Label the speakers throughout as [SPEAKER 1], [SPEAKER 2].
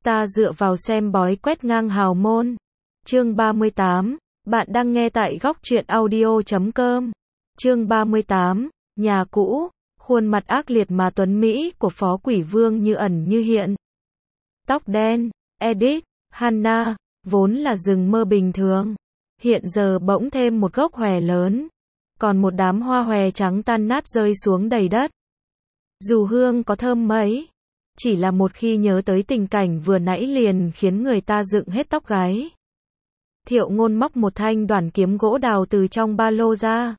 [SPEAKER 1] Ta dựa vào xem bói quét ngang hào môn. Chương 38. Bạn đang nghe tại góc truyện audio.com. Chương 38. Nhà cũ. Khuôn mặt ác liệt mà tuấn mỹ của Phó Quỷ Vương như ẩn như hiện. Tóc đen, Edith, Hannah, vốn là rừng mơ bình thường. Hiện giờ bỗng thêm một gốc hòe lớn. Còn một đám hoa hòe trắng tan nát rơi xuống đầy đất. Dù hương có thơm mấy, chỉ là một khi nhớ tới tình cảnh vừa nãy liền khiến người ta dựng hết tóc gáy. Thiệu Ngôn móc một thanh đoản kiếm gỗ đào từ trong ba lô ra.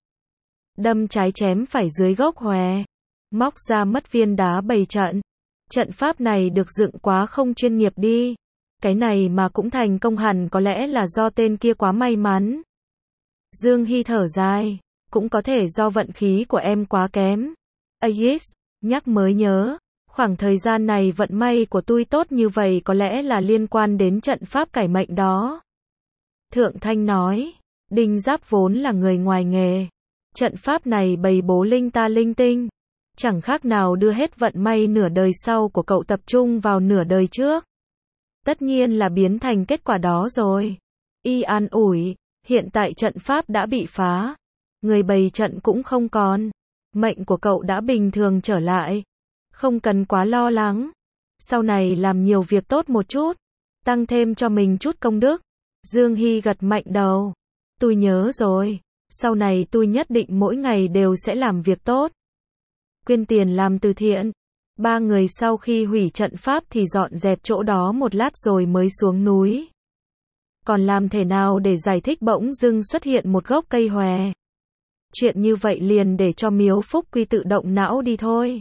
[SPEAKER 1] Đâm trái chém phải dưới gốc hòe. Móc ra mất viên đá bày trận. Trận pháp này được dựng quá không chuyên nghiệp đi. Cái này mà cũng thành công hẳn có lẽ là do tên kia quá may mắn. Dương Hy thở dài. Cũng có thể do vận khí của em quá kém. Ayis, nhắc mới nhớ. Khoảng thời gian này vận may của tôi tốt như vậy có lẽ là liên quan đến trận pháp cải mệnh đó. Thượng Thanh nói. Đinh Giáp vốn là người ngoài nghề. Trận pháp này bày bố linh ta linh tinh. Chẳng khác nào đưa hết vận may nửa đời sau của cậu tập trung vào nửa đời trước. Tất nhiên là biến thành kết quả đó rồi. Y an ủi. Hiện tại trận pháp đã bị phá. Người bày trận cũng không còn. Mệnh của cậu đã bình thường trở lại. Không cần quá lo lắng. Sau này làm nhiều việc tốt một chút. Tăng thêm cho mình chút công đức. Dương Hy gật mạnh đầu. Tôi nhớ rồi. Sau này tôi nhất định mỗi ngày đều sẽ làm việc tốt. Quyên tiền làm từ thiện. Ba người sau khi hủy trận pháp thì dọn dẹp chỗ đó một lát rồi mới xuống núi. Còn làm thế nào để giải thích bỗng dưng xuất hiện một gốc cây hòe. Chuyện như vậy liền để cho Miếu Phúc Quy tự động não đi thôi.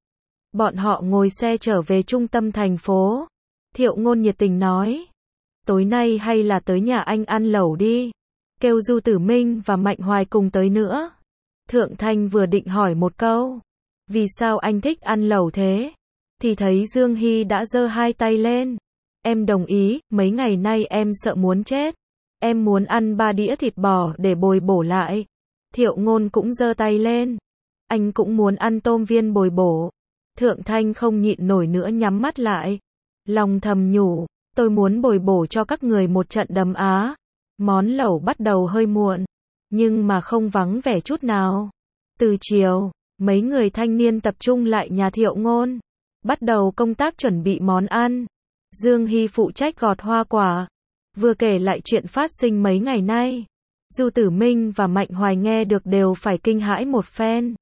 [SPEAKER 1] Bọn họ ngồi xe trở về trung tâm thành phố. Thiệu Ngôn nhiệt tình nói. Tối nay hay là tới nhà anh ăn lẩu đi. Kêu Du Tử Minh và Mạnh Hoài cùng tới nữa. Thượng Thanh vừa định hỏi một câu. Vì sao anh thích ăn lẩu thế? Thì thấy Dương Hy đã giơ hai tay lên. Em đồng ý, mấy ngày nay em sợ muốn chết. Em muốn ăn 3 đĩa thịt bò để bồi bổ lại. Thiệu Ngôn cũng giơ tay lên. Anh cũng muốn ăn tôm viên bồi bổ. Thượng Thanh không nhịn nổi nữa nhắm mắt lại. Lòng thầm nhủ, tôi muốn bồi bổ cho các người một trận đấm á. Món lẩu bắt đầu hơi muộn, nhưng mà không vắng vẻ chút nào. Từ chiều, mấy người thanh niên tập trung lại nhà Thiệu Ngôn. Bắt đầu công tác chuẩn bị món ăn. Dương Hy phụ trách gọt hoa quả. Vừa kể lại chuyện phát sinh mấy ngày nay. Du Tử Minh và Mạnh Hoài nghe được đều phải kinh hãi một phen.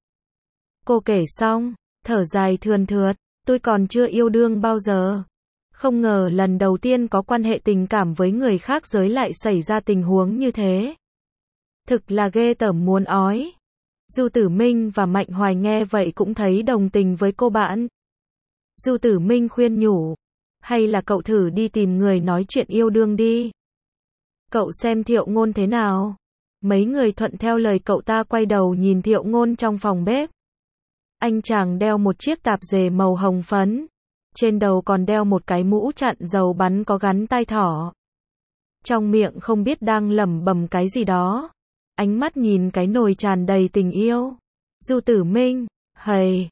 [SPEAKER 1] Cô kể xong, thở dài thườn thượt, tôi còn chưa yêu đương bao giờ. Không ngờ lần đầu tiên có quan hệ tình cảm với người khác giới lại xảy ra tình huống như thế. Thực là ghê tởm muốn ói. Du Tử Minh và Mạnh Hoài nghe vậy cũng thấy đồng tình với cô bạn. Du Tử Minh khuyên nhủ. Hay là cậu thử đi tìm người nói chuyện yêu đương đi. Cậu xem Thiệu Ngôn thế nào? Mấy người thuận theo lời cậu ta quay đầu nhìn Thiệu Ngôn trong phòng bếp. Anh chàng đeo một chiếc tạp dề màu hồng phấn. Trên đầu còn đeo một cái mũ chặn dầu bắn có gắn tai thỏ. Trong miệng không biết đang lẩm bẩm cái gì đó. Ánh mắt nhìn cái nồi tràn đầy tình yêu. Du Tử Minh, hầy,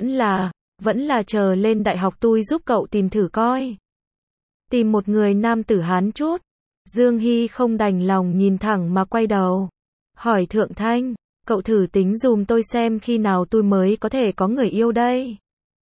[SPEAKER 1] vẫn là chờ lên đại học tôi giúp cậu tìm thử coi. Tìm một người nam tử Hán chút. Dương Hy không đành lòng nhìn thẳng mà quay đầu. Hỏi Thượng Thanh, cậu thử tính dùm tôi xem khi nào tôi mới có thể có người yêu đây.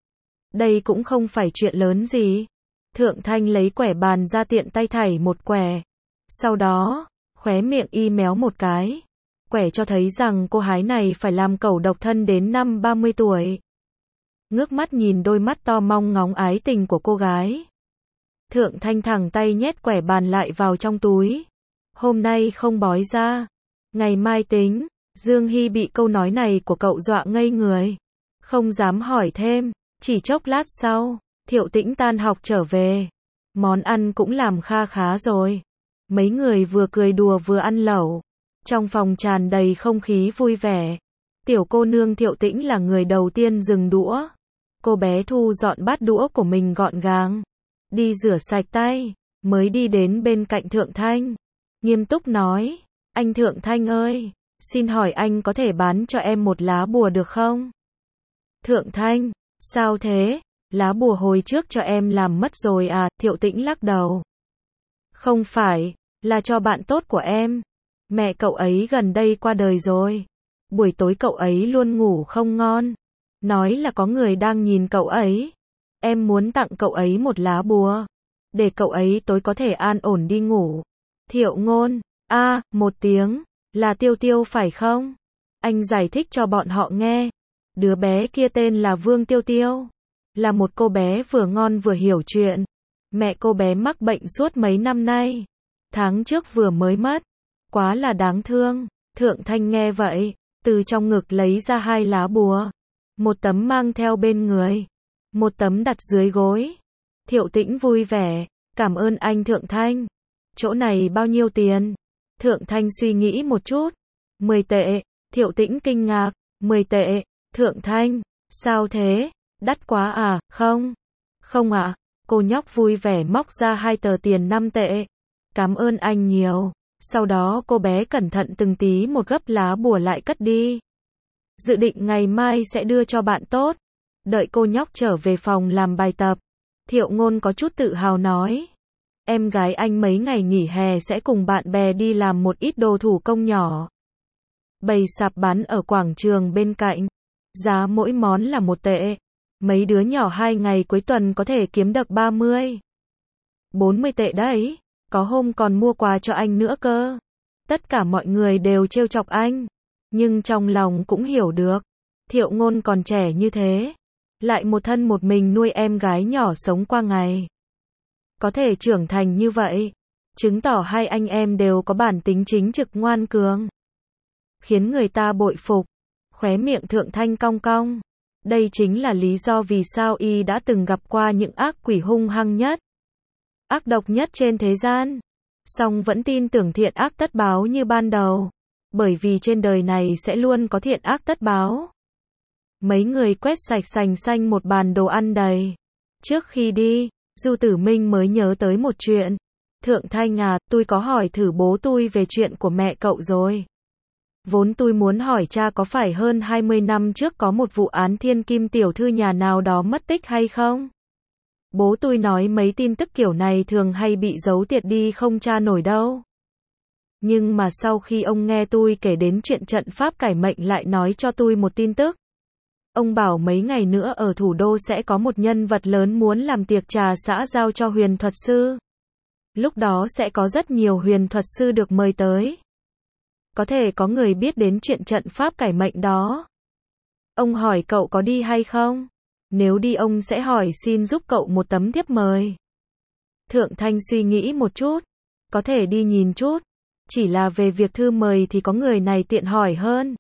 [SPEAKER 1] Đây cũng không phải chuyện lớn gì. Thượng Thanh lấy quẻ bàn ra tiện tay thảy một quẻ. Sau đó, khóe miệng y méo một cái. Quẻ cho thấy rằng cô gái này phải làm cẩu độc thân đến năm 30 tuổi. Ngước mắt nhìn đôi mắt to mong ngóng ái tình của cô gái. Thượng Thanh thẳng tay nhét quẻ bàn lại vào trong túi. Hôm nay không bói ra. Ngày mai tính. Dương Hy bị câu nói này của cậu dọa ngây người. Không dám hỏi thêm. Chỉ chốc lát sau, Thiệu Tĩnh tan học trở về. Món ăn cũng làm kha khá rồi. Mấy người vừa cười đùa vừa ăn lẩu. Trong phòng tràn đầy không khí vui vẻ. Tiểu cô nương Thiệu Tĩnh là người đầu tiên dừng đũa. Cô bé thu dọn bát đũa của mình gọn gàng. Đi rửa sạch tay, mới đi đến bên cạnh Thượng Thanh. Nghiêm túc nói, anh Thượng Thanh ơi, xin hỏi anh có thể bán cho em một lá bùa được không? Thượng Thanh, sao thế? Lá bùa hồi trước cho em làm mất rồi à, Thiệu Tĩnh lắc đầu. Không phải, là cho bạn tốt của em. Mẹ cậu ấy gần đây qua đời rồi. Buổi tối cậu ấy luôn ngủ không ngon. Nói là có người đang nhìn cậu ấy. Em muốn tặng cậu ấy một lá bùa. Để cậu ấy tối có thể an ổn đi ngủ. Thiệu Ngôn, một tiếng, là Tiêu Tiêu phải không? Anh giải thích cho bọn họ nghe. Đứa bé kia tên là Vương Tiêu Tiêu. Là một cô bé vừa ngon vừa hiểu chuyện. Mẹ cô bé mắc bệnh suốt mấy năm nay. Tháng trước vừa mới mất. Quá là đáng thương. Thượng Thanh nghe vậy, từ trong ngực lấy ra 2 lá bùa. Một tấm mang theo bên người. Một tấm đặt dưới gối. Thiệu Tĩnh vui vẻ. Cảm ơn anh Thượng Thanh. Chỗ này bao nhiêu tiền? Thượng Thanh suy nghĩ một chút. 10 tệ. Thiệu Tĩnh kinh ngạc. 10 tệ. Thượng Thanh, sao thế? Đắt quá à? Không. Không ạ. Cô nhóc vui vẻ móc ra 2 tờ tiền 5 tệ. Cảm ơn anh nhiều. Sau đó cô bé cẩn thận từng tí một gấp lá bùa lại cất đi. Dự định ngày mai sẽ đưa cho bạn tốt. Đợi cô nhóc trở về phòng làm bài tập. Thiệu Ngôn có chút tự hào nói. Em gái anh mấy ngày nghỉ hè sẽ cùng bạn bè đi làm một ít đồ thủ công nhỏ. Bày sạp bán ở quảng trường bên cạnh. Giá mỗi món là 1 tệ. Mấy đứa nhỏ 2 ngày cuối tuần có thể kiếm được 30, 40 tệ đấy. Có hôm còn mua quà cho anh nữa cơ. Tất cả mọi người đều trêu chọc anh. Nhưng trong lòng cũng hiểu được. Thiệu Ngôn còn trẻ như thế. Lại một thân một mình nuôi em gái nhỏ sống qua ngày. Có thể trưởng thành như vậy. Chứng tỏ hai anh em đều có bản tính chính trực ngoan cường. Khiến người ta bội phục. Khóe miệng Thượng Thanh cong cong. Đây chính là lý do vì sao y đã từng gặp qua những ác quỷ hung hăng nhất, ác độc nhất trên thế gian. Song vẫn tin tưởng thiện ác tất báo như ban đầu. Bởi vì trên đời này sẽ luôn có thiện ác tất báo. Mấy người quét sạch sành xanh một bàn đồ ăn đầy. Trước khi đi, Du Tử Minh mới nhớ tới một chuyện. Thượng Thanh à, tôi có hỏi thử bố tôi về chuyện của mẹ cậu rồi. Vốn tôi muốn hỏi cha có phải hơn 20 năm trước có một vụ án thiên kim tiểu thư nhà nào đó mất tích hay không? Bố tôi nói mấy tin tức kiểu này thường hay bị giấu tiệt đi không tra nổi đâu. Nhưng mà sau khi ông nghe tôi kể đến chuyện trận pháp cải mệnh lại nói cho tôi một tin tức. Ông bảo mấy ngày nữa ở thủ đô sẽ có một nhân vật lớn muốn làm tiệc trà xã giao cho huyền thuật sư. Lúc đó sẽ có rất nhiều huyền thuật sư được mời tới. Có thể có người biết đến chuyện trận pháp cải mệnh đó. Ông hỏi cậu có đi hay không? Nếu đi ông sẽ hỏi xin giúp cậu một tấm thiếp mời. Thượng Thanh suy nghĩ một chút. Có thể đi nhìn chút. Chỉ là về việc thư mời thì có người này tiện hỏi hơn.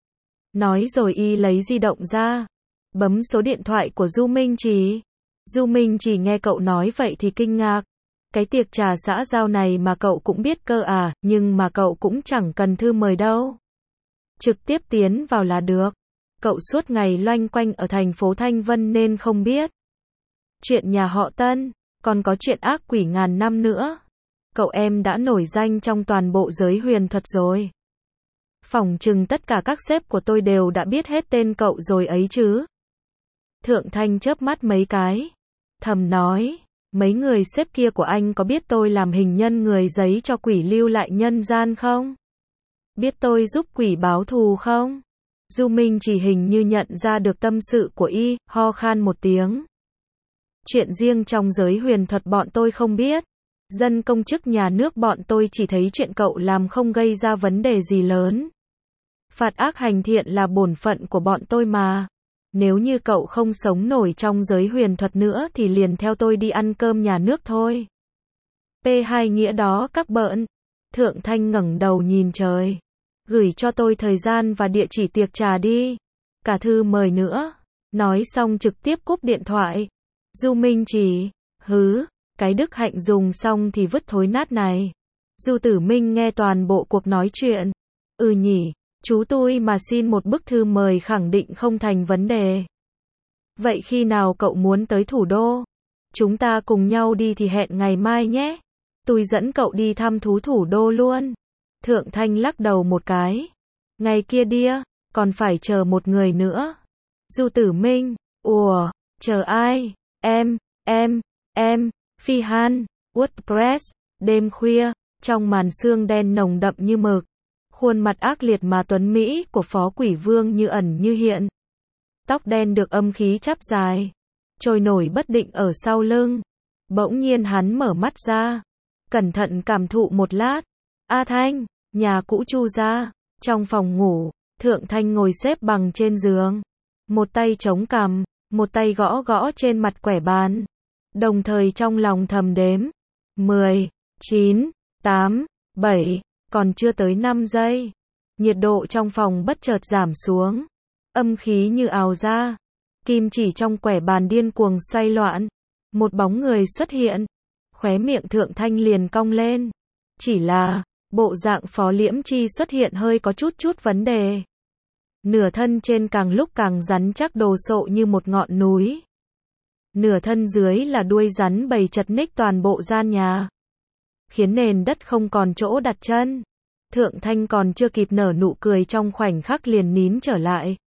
[SPEAKER 1] Nói rồi y lấy di động ra. Bấm số điện thoại của Du Minh Trì. Du Minh Trì nghe cậu nói vậy thì kinh ngạc. Cái tiệc trà xã giao này mà cậu cũng biết cơ à, nhưng mà cậu cũng chẳng cần thư mời đâu. Trực tiếp tiến vào là được. Cậu suốt ngày loanh quanh ở thành phố Thanh Vân nên không biết. Chuyện nhà họ Tân, còn có chuyện ác quỷ ngàn năm nữa. Cậu em đã nổi danh trong toàn bộ giới huyền thuật rồi. Phỏng chừng tất cả các sếp của tôi đều đã biết hết tên cậu rồi ấy chứ. Thượng Thanh chớp mắt mấy cái. Thầm nói, mấy người sếp kia của anh có biết tôi làm hình nhân người giấy cho quỷ lưu lại nhân gian không? Biết tôi giúp quỷ báo thù không? Du Minh chỉ hình như nhận ra được tâm sự của y, ho khan một tiếng. Chuyện riêng trong giới huyền thuật bọn tôi không biết. Dân công chức nhà nước bọn tôi chỉ thấy chuyện cậu làm không gây ra vấn đề gì lớn. Phạt ác hành thiện là bổn phận của bọn tôi mà. Nếu như cậu không sống nổi trong giới huyền thuật nữa thì liền theo tôi đi ăn cơm nhà nước thôi. P2 nghĩa đó các bợn. Thượng Thanh ngẩng đầu nhìn trời. Gửi cho tôi thời gian và địa chỉ tiệc trà đi. Cả thư mời nữa. Nói xong trực tiếp cúp điện thoại. Du Minh chỉ, cái đức hạnh dùng xong thì vứt thối nát này. Du Tử Minh nghe toàn bộ cuộc nói chuyện. Nhỉ, chú tôi mà xin một bức thư mời khẳng định không thành vấn đề. Vậy khi nào cậu muốn tới thủ đô? Chúng ta cùng nhau đi thì hẹn ngày mai nhé. Tôi dẫn cậu đi thăm thú thủ đô luôn. Thượng Thanh lắc đầu một cái. Ngày kia đi, còn phải chờ một người nữa. Du Tử Minh, chờ ai? em, Phi Han, WordPress, đêm khuya, trong màn sương đen nồng đậm như mực. Khuôn mặt ác liệt mà tuấn mỹ của Phó Quỷ Vương như ẩn như hiện. Tóc đen được âm khí chắp dài, trôi nổi bất định ở sau lưng. Bỗng nhiên hắn mở mắt ra, cẩn thận cảm thụ một lát. A Thanh, nhà cũ Chu gia, trong phòng ngủ, Thượng Thanh ngồi xếp bằng trên giường. Một tay chống cằm, một tay gõ gõ trên mặt quẻ bàn. Đồng thời trong lòng thầm đếm. 10, 9, 8, 7, còn chưa tới 5 giây. Nhiệt độ trong phòng bất chợt giảm xuống. Âm khí như ào ra. Kim chỉ trong quẻ bàn điên cuồng xoay loạn. Một bóng người xuất hiện. Khóe miệng Thượng Thanh liền cong lên. Chỉ là, bộ dạng Phó Liễm Chi xuất hiện hơi có chút vấn đề. Nửa thân trên càng lúc càng rắn chắc đồ sộ như một ngọn núi. Nửa thân dưới là đuôi rắn bầy chật ních toàn bộ gian nhà. Khiến nền đất không còn chỗ đặt chân. Thượng Thanh còn chưa kịp nở nụ cười trong khoảnh khắc liền nín trở lại.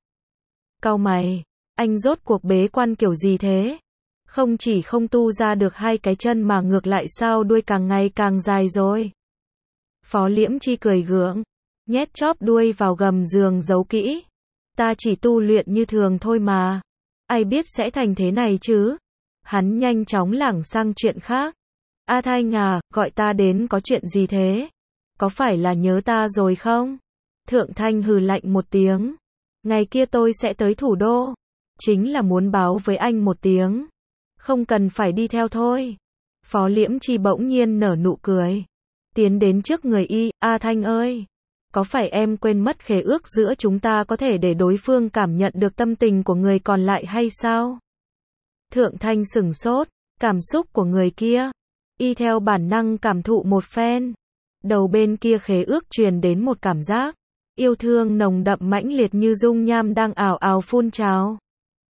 [SPEAKER 1] Cau mày, anh rốt cuộc bế quan kiểu gì thế? Không chỉ không tu ra được hai cái chân mà ngược lại sao đuôi càng ngày càng dài rồi. Phó Liễm Chi cười gượng, nhét chóp đuôi vào gầm giường giấu kỹ. Ta chỉ tu luyện như thường thôi mà. Ai biết sẽ thành thế này chứ? Hắn nhanh chóng lảng sang chuyện khác. A Thanh à, gọi ta đến có chuyện gì thế? Có phải là nhớ ta rồi không? Thượng Thanh hừ lạnh một tiếng. Ngày kia tôi sẽ tới thủ đô. Chính là muốn báo với anh một tiếng. Không cần phải đi theo thôi. Phó Liễm Chi bỗng nhiên nở nụ cười. Tiến đến trước người y, A Thanh ơi. Có phải em quên mất khế ước giữa chúng ta có thể để đối phương cảm nhận được tâm tình của người còn lại hay sao? Thượng Thanh sửng sốt, cảm xúc của người kia. Y theo bản năng cảm thụ một phen. Đầu bên kia khế ước truyền đến một cảm giác. Yêu thương nồng đậm mãnh liệt như dung nham đang ào ào phun trào.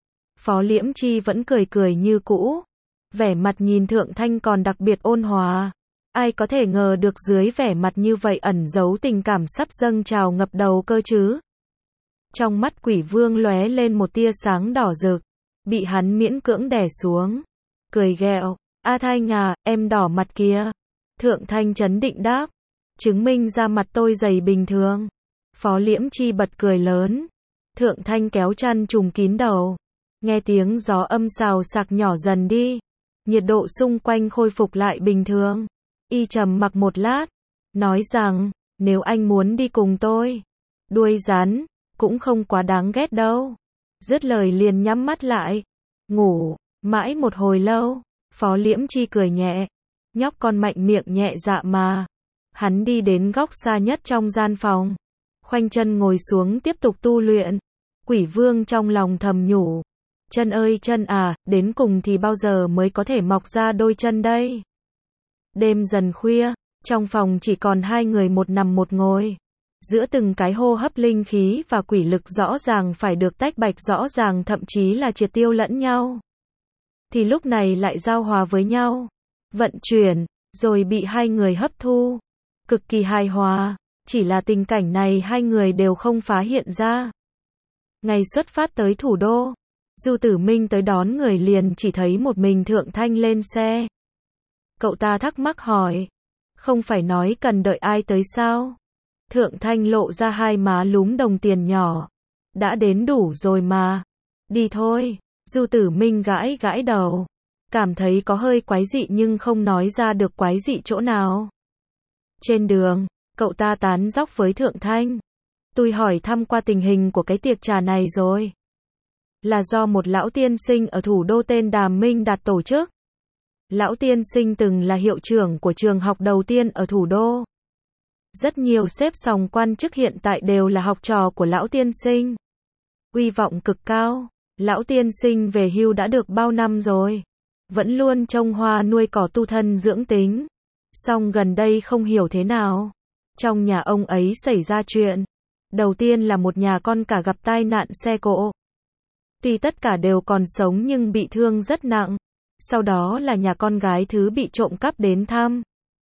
[SPEAKER 1] Phó Liễm Chi vẫn cười như cũ. Vẻ mặt nhìn Thượng Thanh còn đặc biệt ôn hòa. Ai có thể ngờ được dưới vẻ mặt như vậy ẩn giấu tình cảm sắp dâng trào ngập đầu cơ chứ. Trong mắt Quỷ Vương lóe lên một tia sáng đỏ rực. Bị hắn miễn cưỡng đè xuống. Cười ghẹo. A Thanh à, em đỏ mặt kìa. Thượng Thanh trấn định đáp. Chứng minh ra mặt tôi dày bình thường. Phó Liễm Chi bật cười lớn. Thượng Thanh kéo chăn trùm kín đầu. Nghe tiếng gió âm xào xạc nhỏ dần đi. Nhiệt độ xung quanh khôi phục lại bình thường. Y trầm mặc một lát. Nói rằng, nếu anh muốn đi cùng tôi. Đuôi rắn, cũng không quá đáng ghét đâu. Dứt lời liền nhắm mắt lại. Ngủ, mãi một hồi lâu. Phó Liễm Chi cười nhẹ. Nhóc con mạnh miệng nhẹ dạ mà. Hắn đi đến góc xa nhất trong gian phòng. Khoanh chân ngồi xuống tiếp tục tu luyện. Quỷ Vương trong lòng thầm nhủ. Chân ơi chân à, đến cùng thì bao giờ mới có thể mọc ra đôi chân đây? Đêm dần khuya, trong phòng chỉ còn hai người một nằm một ngồi. Giữa từng cái hô hấp linh khí và quỷ lực rõ ràng phải được tách bạch rõ ràng thậm chí là triệt tiêu lẫn nhau. Thì lúc này lại giao hòa với nhau. Vận chuyển, rồi bị hai người hấp thu. Cực kỳ hài hòa, chỉ là tình cảnh này hai người đều không phá hiện ra. Ngày xuất phát tới thủ đô, Du Tử Minh tới đón người liền chỉ thấy một mình Thượng Thanh lên xe. Cậu ta thắc mắc hỏi, không phải nói cần đợi ai tới sao? Thượng Thanh lộ ra hai má lúm đồng tiền nhỏ. Đã đến đủ rồi mà. Đi thôi. Du Tử Minh gãi gãi đầu. Cảm thấy có hơi quái dị nhưng không nói ra được quái dị chỗ nào. Trên đường, cậu ta tán dóc với Thượng Thanh. Tôi hỏi thăm qua tình hình của cái tiệc trà này rồi. Là do một lão tiên sinh ở thủ đô tên Đàm Minh Đạt tổ chức. Lão tiên sinh từng là hiệu trưởng của trường học đầu tiên ở thủ đô. Rất nhiều xếp sòng quan chức hiện tại đều là học trò của lão tiên sinh. Uy vọng cực cao. Lão tiên sinh về hưu đã được bao năm rồi. Vẫn luôn trông hoa nuôi cỏ tu thân dưỡng tính. Song gần đây không hiểu thế nào. Trong nhà ông ấy xảy ra chuyện. Đầu tiên là một nhà con cả gặp tai nạn xe cộ. Tuy tất cả đều còn sống nhưng bị thương rất nặng. Sau đó là nhà con gái thứ bị trộm cắp đến thăm.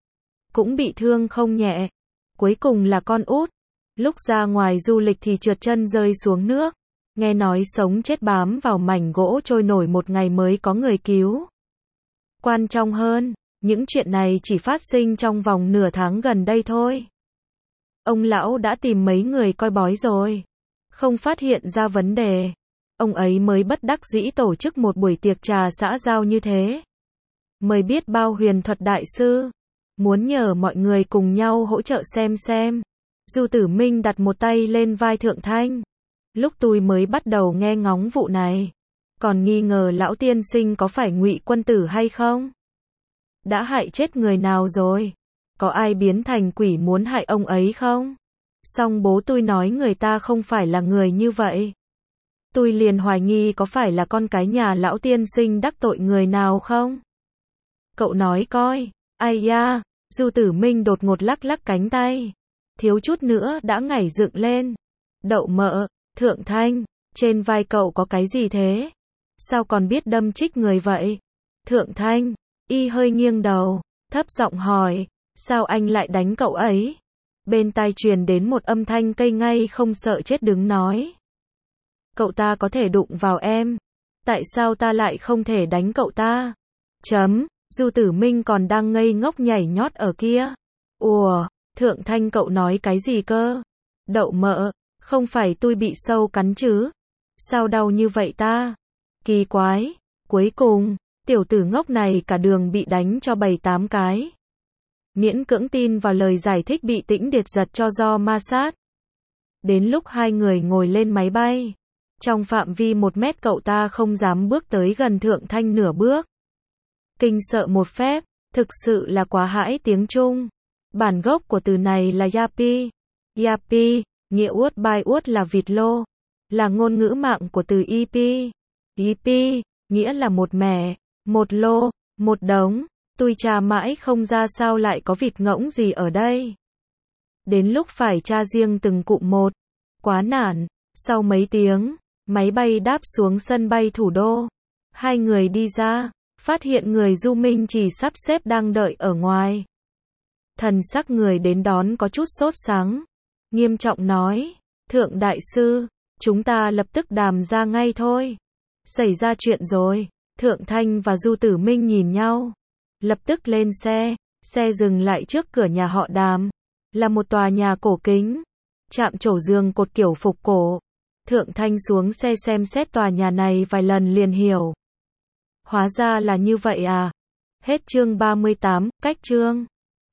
[SPEAKER 1] Cũng bị thương không nhẹ. Cuối cùng là con út. Lúc ra ngoài du lịch thì trượt chân rơi xuống nước. Nghe nói sống chết bám vào mảnh gỗ trôi nổi một ngày mới có người cứu. Quan trọng hơn, những chuyện này chỉ phát sinh trong vòng nửa tháng gần đây thôi. Ông lão đã tìm mấy người coi bói rồi, không phát hiện ra vấn đề. Ông ấy mới bất đắc dĩ tổ chức một buổi tiệc trà xã giao như thế. Mời biết bao huyền thuật đại sư, muốn nhờ mọi người cùng nhau hỗ trợ xem. Du Tử Minh đặt một tay lên vai Thượng Thanh. Lúc tôi mới bắt đầu nghe ngóng vụ này, còn nghi ngờ lão tiên sinh có phải Ngụy Quân Tử hay không? Đã hại chết người nào rồi? Có ai biến thành quỷ muốn hại ông ấy không? Song bố tôi nói người ta không phải là người như vậy. Tôi liền hoài nghi có phải là con cái nhà lão tiên sinh đắc tội người nào không? Cậu nói coi, ai da, Du Tử Minh đột ngột lắc lắc cánh tay. Thiếu chút nữa đã nhảy dựng lên. Đậu mợ, Thượng Thanh, trên vai cậu có cái gì thế? Sao còn biết đâm chích người vậy? Thượng Thanh, y hơi nghiêng đầu, thấp giọng hỏi, sao anh lại đánh cậu ấy? Bên tai truyền đến một âm thanh cây ngay không sợ chết đứng nói. Cậu ta có thể đụng vào em. Tại sao ta lại không thể đánh cậu ta? Du Tử Minh còn đang ngây ngốc nhảy nhót ở kia. Ủa, Thượng Thanh cậu nói cái gì cơ? Đậu mợ, không phải tôi bị sâu cắn chứ? Sao đau như vậy ta? Kỳ quái, cuối cùng, tiểu tử ngốc này cả đường bị đánh cho 7-8 cái. Miễn cưỡng tin vào lời giải thích bị Tĩnh Điệt giật cho do ma sát. Đến lúc hai người ngồi lên máy bay, trong phạm vi 1 mét cậu ta không dám bước tới gần Thượng Thanh nửa bước. Kinh sợ một phép, thực sự là quá hãi tiếng Trung. Bản gốc của từ này là Yapi. Yapi, nghĩa uất bai uất là vịt lô, là ngôn ngữ mạng của từ Ipi. Ipi, nghĩa là một mẻ, một lô, một đống. Tôi tra mãi không ra sao lại có vịt ngỗng gì ở đây. Đến lúc phải tra riêng từng cụm một. Quá nản, sau mấy tiếng, máy bay đáp xuống sân bay thủ đô. Hai người đi ra, phát hiện người Du Minh chỉ sắp xếp đang đợi ở ngoài. Thần sắc người đến đón có chút sốt sắng, nghiêm trọng nói, Thượng Đại Sư, chúng ta lập tức đàm ra ngay thôi. Xảy ra chuyện rồi. Thượng Thanh và Du Tử Minh nhìn nhau, lập tức lên xe. Xe dừng lại trước cửa nhà họ Đàm, là một tòa nhà cổ kính, chạm trổ giường cột kiểu phục cổ. Thượng Thanh xuống xe xem xét tòa nhà này vài lần liền hiểu. Hóa ra là như vậy à. Hết chương 38, cách chương.